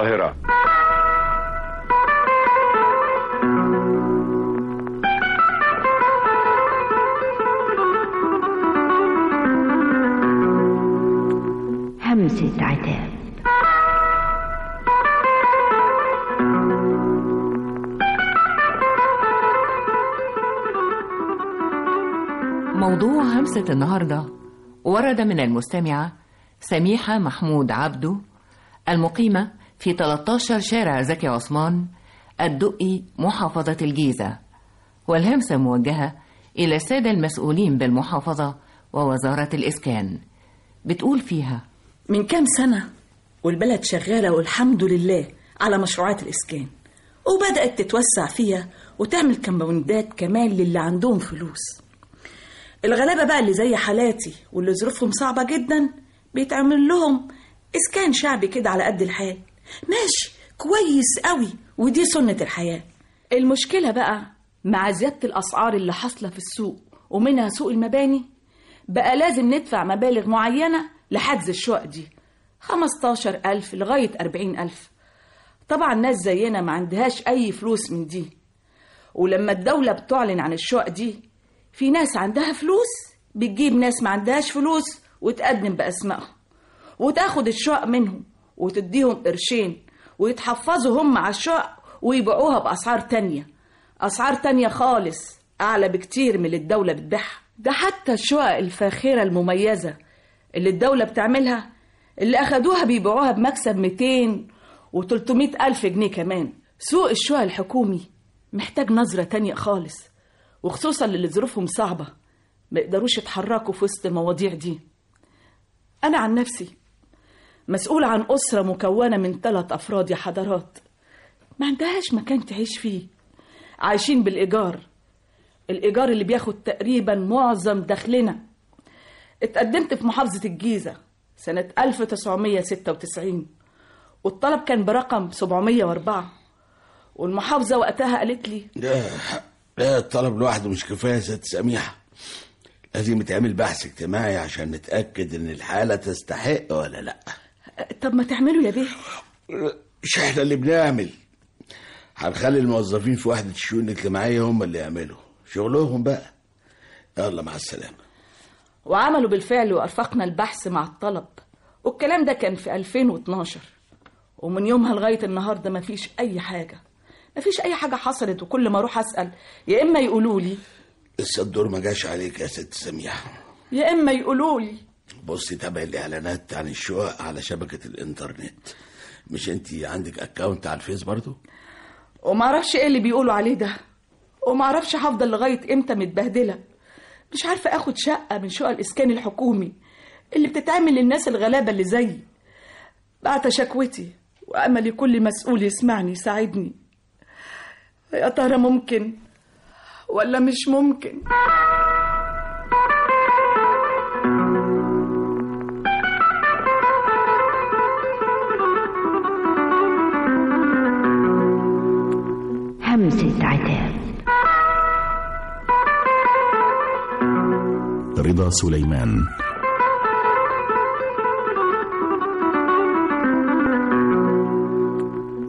القاهرة. همسة عتاب. موضوع همسة النهاردة ورد من المستمعة سميحة محمود عبده المقيمة في 13 شارع زكي عثمان الدقي محافظة الجيزة، والهمسة موجهة إلى السادة المسؤولين بالمحافظة ووزارة الإسكان. بتقول فيها: من كام سنة والبلد شغالة والحمد لله على مشروعات الإسكان، وبدأت تتوسع فيها وتعمل كمباوندات كمان للي عندهم فلوس. الغلابة بقى اللي زي حالاتي واللي ظروفهم صعبة جدا بيتعمل لهم إسكان شعبي كده على قد الحال، ماشي كويس قوي، ودي سنة الحياة. المشكلة بقى مع زيادة الأسعار اللي حاصلة في السوق ومنها سوق المباني، بقى لازم ندفع مبالغ معينة لحجز الشقق دي، 15,000 لغاية 40,000. طبعا ناس زينا ما عندهاش أي فلوس من دي، ولما الدولة بتعلن عن الشقق دي في ناس عندها فلوس بتجيب ناس ما عندهاش فلوس وتقدم بأسمائهم وتاخد الشقق منهم وتديهم قرشين ويتحفظوا هم على الشقق ويبيعوها بأسعار تانية، أسعار تانية خالص أعلى بكتير من اللي الدولة بتبيعها. ده حتى الشقق الفاخرة المميزة اللي الدولة بتعملها اللي أخدوها بيبيعوها بمكسب 200 و300 ألف جنيه كمان. سوق الشقق الحكومي محتاج نظرة تانية خالص، وخصوصا للي ظروفهم صعبة ما يقدروش يتحركوا في وسط المواضيع دي. أنا عن نفسي مسؤول عن أسرة مكونة من 3 أفراد يا حضرات، ما عندهاش مكان تعيش فيه، عايشين بالإيجار، الإيجار اللي بياخد تقريبا معظم دخلنا. اتقدمت في محافظة الجيزة سنة 1996 والطلب كان برقم 704، والمحافظة وقتها قالت لي لا الطلب لوحده مش كفاية يا ست سميحة، لازم يتعمل بحث اجتماعي عشان نتأكد ان الحالة تستحق ولا لا. طب ما تعملوا يا بيه. مش احنا اللي بنعمل، هنخلي الموظفين في وحدة الشؤون الاجتماعية هم اللي يعملوا شغلهم بقى. يلا مع السلامة. وعملوا بالفعل وأرفقنا البحث مع الطلب، والكلام ده كان في 2012، ومن يومها لغاية النهاردة مفيش أي حاجة، مفيش أي حاجة حصلت. وكل ما أروح أسأل يا إما يقولوا لي لسه الدور ما جاش عليك يا ست سميحة، يا إما يقولوا لي بصي تابع الإعلانات عن الشقق على شبكة الإنترنت. مش أنتي عندك أكاونت على الفيس برضو؟ ومعرفش إيه اللي بيقولوا عليه ده، ومعرفش هفضل لغاية إمتى متبهدلة. مش عارفة أخد شقة من شقق الإسكان الحكومي اللي بتتعمل للناس الغلابة اللي زيي. بعت شكوتي وأملي كل مسؤول يسمعني يساعدني. يا ترى ممكن ولا مش ممكن؟ همسة عتاب. رضا سليمان.